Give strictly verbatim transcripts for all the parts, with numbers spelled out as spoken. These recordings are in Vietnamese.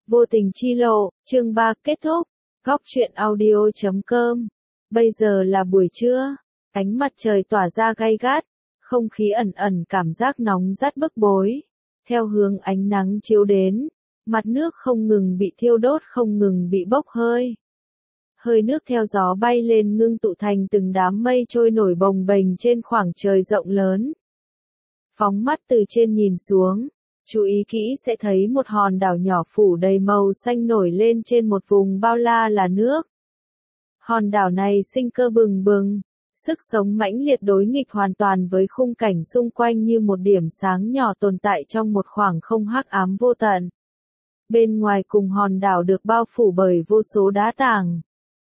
Vô tình chi lộ, chương ba kết thúc. Góc truyện audio chấm com. Bây giờ là buổi trưa, ánh mặt trời tỏa ra gay gắt, không khí ẩn ẩn cảm giác nóng rát bức bối. Theo hướng ánh nắng chiếu đến, mặt nước không ngừng bị thiêu đốt, không ngừng bị bốc hơi. Hơi nước theo gió bay lên ngưng tụ thành từng đám mây trôi nổi bồng bềnh trên khoảng trời rộng lớn. Phóng mắt từ trên nhìn xuống, chú ý kỹ sẽ thấy một hòn đảo nhỏ phủ đầy màu xanh nổi lên trên một vùng bao la là nước. Hòn đảo này sinh cơ bừng bừng, sức sống mãnh liệt đối nghịch hoàn toàn với khung cảnh xung quanh như một điểm sáng nhỏ tồn tại trong một khoảng không hắc ám vô tận. Bên ngoài cùng hòn đảo được bao phủ bởi vô số đá tảng.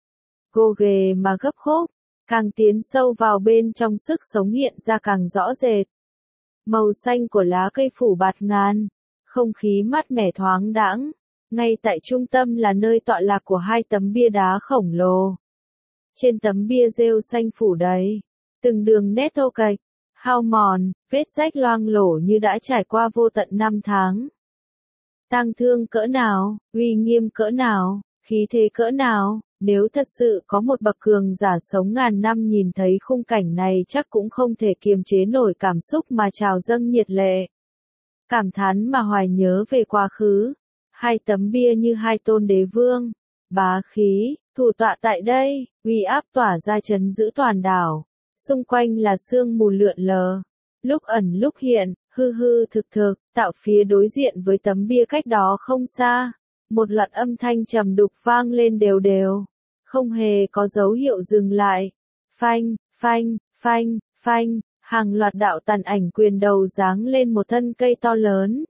Gồ ghề mà gấp khúc, càng tiến sâu vào bên trong sức sống hiện ra càng rõ rệt. Màu xanh của lá cây phủ bạt ngàn, không khí mát mẻ thoáng đãng. Ngay tại trung tâm là nơi tọa lạc của hai tấm bia đá khổng lồ. Trên tấm bia rêu xanh phủ đầy, từng đường nét thô kệch, hao mòn, vết rách loang lổ như đã trải qua vô tận năm tháng. Tang thương cỡ nào, uy nghiêm cỡ nào, khí thế cỡ nào, nếu thật sự có một bậc cường giả sống ngàn năm nhìn thấy khung cảnh này chắc cũng không thể kiềm chế nổi cảm xúc mà trào dâng nhiệt lệ. Cảm thán mà hoài nhớ về quá khứ, hai tấm bia như hai tôn đế vương, bá khí, thủ tọa tại đây, uy áp tỏa ra trấn giữ toàn đảo, xung quanh là sương mù lượn lờ, lúc ẩn lúc hiện, hư hư thực thực, tạo phía đối diện với tấm bia cách đó không xa, một loạt âm thanh trầm đục vang lên đều đều, không hề có dấu hiệu dừng lại, phanh, phanh, phanh, phanh, hàng loạt đạo tàn ảnh quyền đầu giáng lên một thân cây to lớn.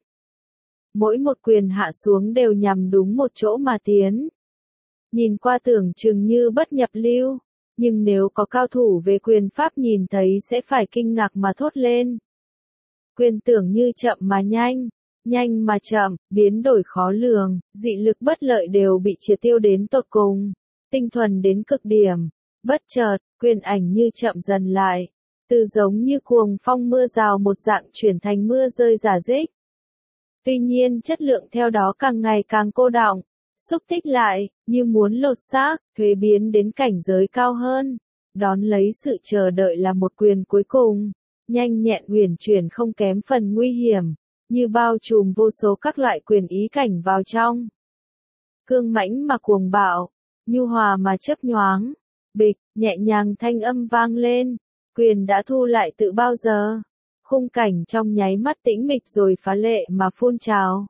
Mỗi một quyền hạ xuống đều nhằm đúng một chỗ mà tiến. Nhìn qua tưởng chừng như bất nhập lưu, nhưng nếu có cao thủ về quyền pháp nhìn thấy sẽ phải kinh ngạc mà thốt lên. Quyền tưởng như chậm mà nhanh, nhanh mà chậm, biến đổi khó lường, dị lực bất lợi đều bị triệt tiêu đến tột cùng, tinh thuần đến cực điểm. Bất chợt, quyền ảnh như chậm dần lại, từ giống như cuồng phong mưa rào một dạng chuyển thành mưa rơi rả rích. Tuy nhiên chất lượng theo đó càng ngày càng cô đọng, xúc tích lại, như muốn lột xác, thuế biến đến cảnh giới cao hơn. Đón lấy sự chờ đợi là một quyền cuối cùng, nhanh nhẹn uyển chuyển không kém phần nguy hiểm, như bao trùm vô số các loại quyền ý cảnh vào trong. Cương mãnh mà cuồng bạo, nhu hòa mà chớp nhoáng, bịch, nhẹ nhàng thanh âm vang lên, quyền đã thu lại tự bao giờ. Khung cảnh trong nháy mắt tĩnh mịch rồi phá lệ mà phun trào.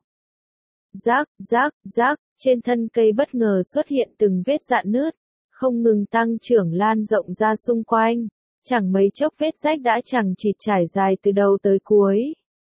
Rác, rác, rác, trên thân cây bất ngờ xuất hiện từng vết rạn nứt, không ngừng tăng trưởng lan rộng ra xung quanh, chẳng mấy chốc vết rách đã chẳng chịt trải dài từ đầu tới cuối.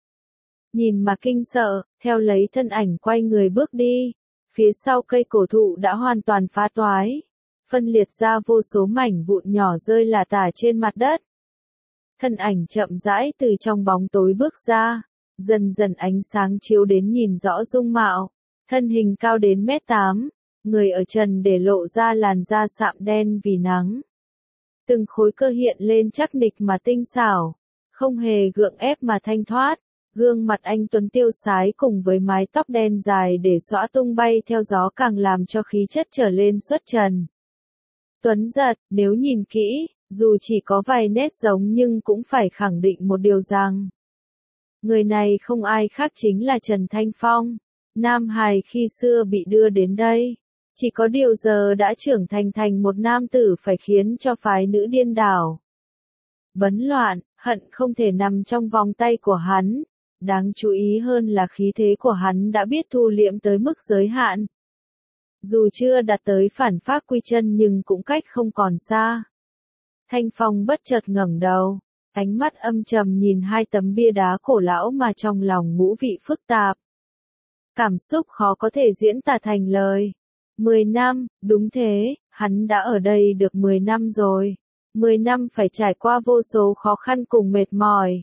Nhìn mà kinh sợ, theo lấy thân ảnh quay người bước đi, phía sau cây cổ thụ đã hoàn toàn phá toái, phân liệt ra vô số mảnh vụn nhỏ rơi lả tả trên mặt đất. Thân ảnh chậm rãi từ trong bóng tối bước ra, dần dần ánh sáng chiếu đến nhìn rõ dung mạo, thân hình cao đến mét tám, người ở trần để lộ ra làn da sạm đen vì nắng. Từng khối cơ hiện lên chắc nịch mà tinh xảo, không hề gượng ép mà thanh thoát, gương mặt anh tuấn tiêu sái cùng với mái tóc đen dài để xõa tung bay theo gió càng làm cho khí chất trở lên xuất trần. Tuấn giật, nếu nhìn kỹ, dù chỉ có vài nét giống nhưng cũng phải khẳng định một điều rằng, người này không ai khác chính là Trần Thanh Phong, nam hài khi xưa bị đưa đến đây. Chỉ có điều giờ đã trưởng thành thành một nam tử phải khiến cho phái nữ điên đảo. Bấn loạn, hận không thể nằm trong vòng tay của hắn. Đáng chú ý hơn là khí thế của hắn đã biết thu liễm tới mức giới hạn. Dù chưa đạt tới phản pháp quy chân nhưng cũng cách không còn xa. Thanh Phong bất chợt ngẩng đầu, ánh mắt âm trầm nhìn hai tấm bia đá cổ lão mà trong lòng ngũ vị phức tạp. Cảm xúc khó có thể diễn tả thành lời. Mười năm, đúng thế, hắn đã ở đây được mười năm rồi. Mười năm phải trải qua vô số khó khăn cùng mệt mỏi.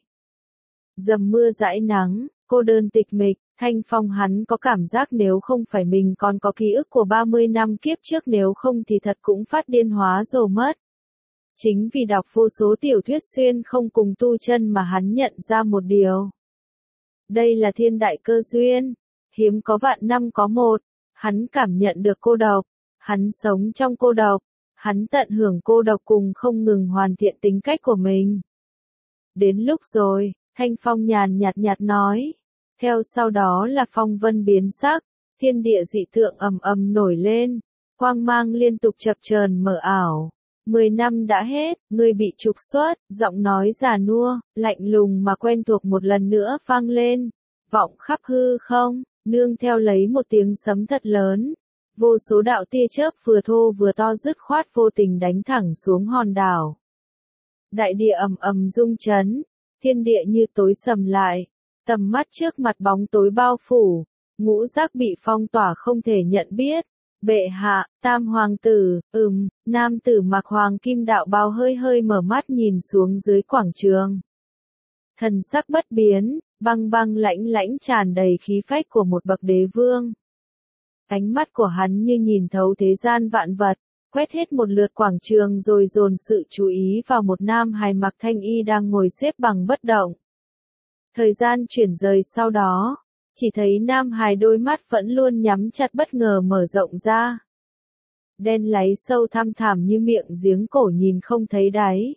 Dầm mưa dãi nắng, cô đơn tịch mịch, Thanh Phong hắn có cảm giác nếu không phải mình còn có ký ức của ba mươi năm kiếp trước nếu không thì thật cũng phát điên hóa rồi mất. Chính vì đọc vô số tiểu thuyết xuyên không cùng tu chân mà hắn nhận ra một điều. Đây là thiên đại cơ duyên, hiếm có vạn năm có một, Hắn cảm nhận được cô độc, hắn sống trong cô độc, hắn tận hưởng cô độc cùng không ngừng hoàn thiện tính cách của mình. Đến lúc rồi, Thanh Phong nhàn nhạt nhạt nói. Theo sau đó là phong vân biến sắc, thiên địa dị tượng ầm ầm nổi lên, quang mang liên tục chập chờn mờ ảo. Mười năm đã hết, ngươi bị trục xuất, giọng nói già nua, lạnh lùng mà quen thuộc một lần nữa vang lên, vọng khắp hư không, nương theo lấy một tiếng sấm thật lớn. Vô số đạo tia chớp vừa thô vừa to dứt khoát vô tình đánh thẳng xuống hòn đảo. Đại địa ầm ầm rung chấn, thiên địa như tối sầm lại, tầm mắt trước mặt bóng tối bao phủ, ngũ giác bị phong tỏa không thể nhận biết. Bệ hạ, tam hoàng tử, ừm, nam tử mặc hoàng kim đạo bào hơi hơi mở mắt nhìn xuống dưới quảng trường. Thần sắc bất biến, băng băng lãnh lãnh tràn đầy khí phách của một bậc đế vương. Ánh mắt của hắn như nhìn thấu thế gian vạn vật, quét hết một lượt quảng trường rồi dồn sự chú ý vào một nam hài mặc thanh y đang ngồi xếp bằng bất động. Thời gian chuyển rời sau đó, chỉ thấy nam hài đôi mắt vẫn luôn nhắm chặt bất ngờ mở rộng ra. Đen láy sâu thăm thẳm như miệng giếng cổ nhìn không thấy đáy.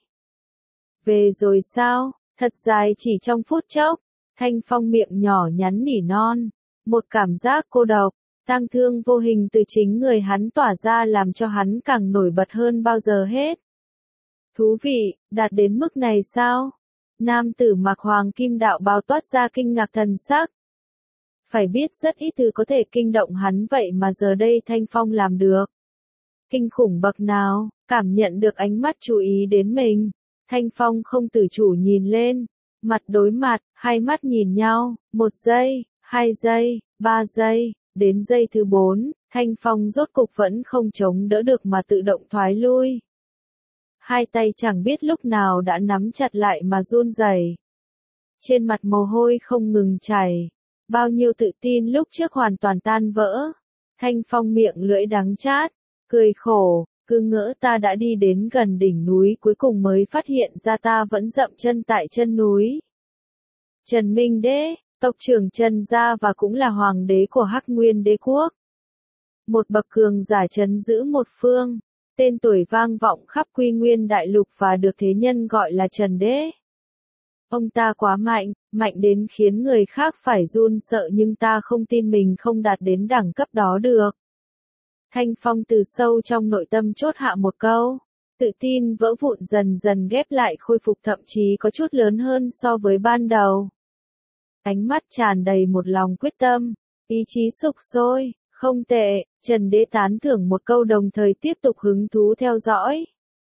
Về rồi sao? Thật dài chỉ trong phút chốc, Thanh Phong miệng nhỏ nhắn nỉ non, một cảm giác cô độc, tang thương vô hình từ chính người hắn tỏa ra làm cho hắn càng nổi bật hơn bao giờ hết. Thú vị, đạt đến mức này sao? Nam tử mặc hoàng kim đạo bào toát ra kinh ngạc thần sắc. Phải biết rất ít thứ có thể kinh động hắn vậy mà giờ đây Thanh Phong làm được. Kinh khủng bậc nào, cảm nhận được ánh mắt chú ý đến mình. Thanh Phong không tự chủ nhìn lên, mặt đối mặt, hai mắt nhìn nhau, một giây, hai giây, ba giây, đến giây thứ bốn, Thanh Phong rốt cục vẫn không chống đỡ được mà tự động thoái lui. Hai tay chẳng biết lúc nào đã nắm chặt lại mà run rẩy. Trên mặt mồ hôi không ngừng chảy, bao nhiêu tự tin lúc trước hoàn toàn tan vỡ. Thanh Phong miệng lưỡi đắng chát, cười khổ. Cứ ngỡ ta đã đi đến gần đỉnh núi cuối cùng mới phát hiện ra ta vẫn dậm chân tại chân núi. Trần Minh Đế, tộc trưởng Trần gia và cũng là hoàng đế của Hắc Nguyên Đế quốc. Một bậc cường giả trấn giữ một phương, tên tuổi vang vọng khắp Quy Nguyên đại lục và được thế nhân gọi là Trần Đế. Ông ta quá mạnh, mạnh đến khiến người khác phải run sợ nhưng ta không tin mình không đạt đến đẳng cấp đó được. Thanh Phong từ sâu trong nội tâm chốt hạ một câu, tự tin vỡ vụn dần dần ghép lại khôi phục thậm chí có chút lớn hơn so với ban đầu. Ánh mắt tràn đầy một lòng quyết tâm, ý chí sục sôi, không tệ, Trần Đế tán thưởng một câu đồng thời tiếp tục hứng thú theo dõi.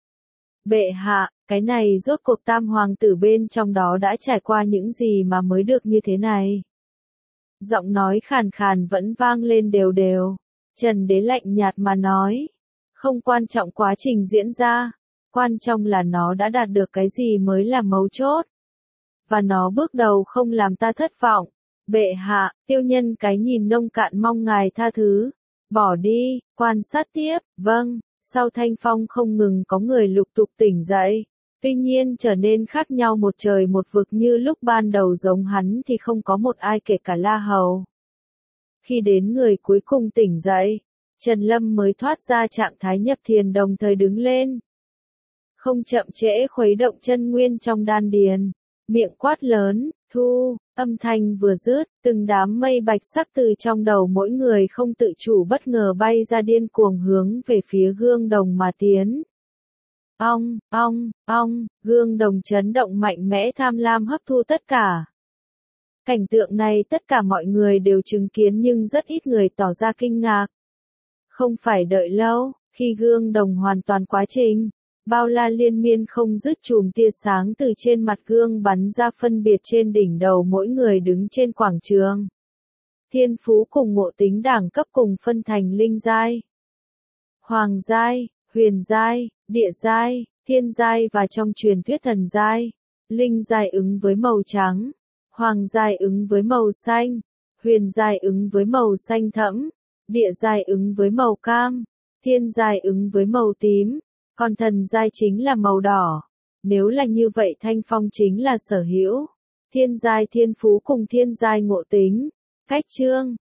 Bệ hạ, cái này rốt cuộc tam hoàng tử bên trong đó đã trải qua những gì mà mới được như thế này. Giọng nói khàn khàn vẫn vang lên đều đều. Trần Đế lạnh nhạt mà nói, không quan trọng quá trình diễn ra, quan trọng là nó đã đạt được cái gì mới là mấu chốt. Và nó bước đầu không làm ta thất vọng. Bệ hạ, tiêu nhân cái nhìn nông cạn mong ngài tha thứ. Bỏ đi, quan sát tiếp, vâng, sau Thanh Phong không ngừng có người lục tục tỉnh dậy. Tuy nhiên trở nên khác nhau một trời một vực như lúc ban đầu giống hắn thì không có một ai kể cả La Hầu. Khi đến người cuối cùng tỉnh dậy, Trần Lâm mới thoát ra trạng thái nhập thiền đồng thời đứng lên. Không chậm trễ khuấy động chân nguyên trong đan điền, miệng quát lớn, thu, âm thanh vừa dứt, từng đám mây bạch sắc từ trong đầu mỗi người không tự chủ bất ngờ bay ra điên cuồng hướng về phía gương đồng mà tiến. Ong, ong, ong, gương đồng chấn động mạnh mẽ tham lam hấp thu tất cả. Cảnh tượng này tất cả mọi người đều chứng kiến nhưng rất ít người tỏ ra kinh ngạc. Không phải đợi lâu, khi gương đồng hoàn toàn quá trình, bao la liên miên không dứt chùm tia sáng từ trên mặt gương bắn ra phân biệt trên đỉnh đầu mỗi người đứng trên quảng trường. Thiên phú cùng ngộ tính đẳng cấp cùng phân thành linh giai, hoàng giai, huyền giai, địa giai, thiên giai và trong truyền thuyết thần giai. Linh giai ứng với màu trắng, hoàng giai ứng với màu xanh, huyền giai ứng với màu xanh thẫm, địa giai ứng với màu cam, thiên giai ứng với màu tím, còn thần giai chính là màu đỏ. Nếu là như vậy Thanh Phong chính là sở hữu thiên giai thiên phú cùng thiên giai ngộ tính. Cách chương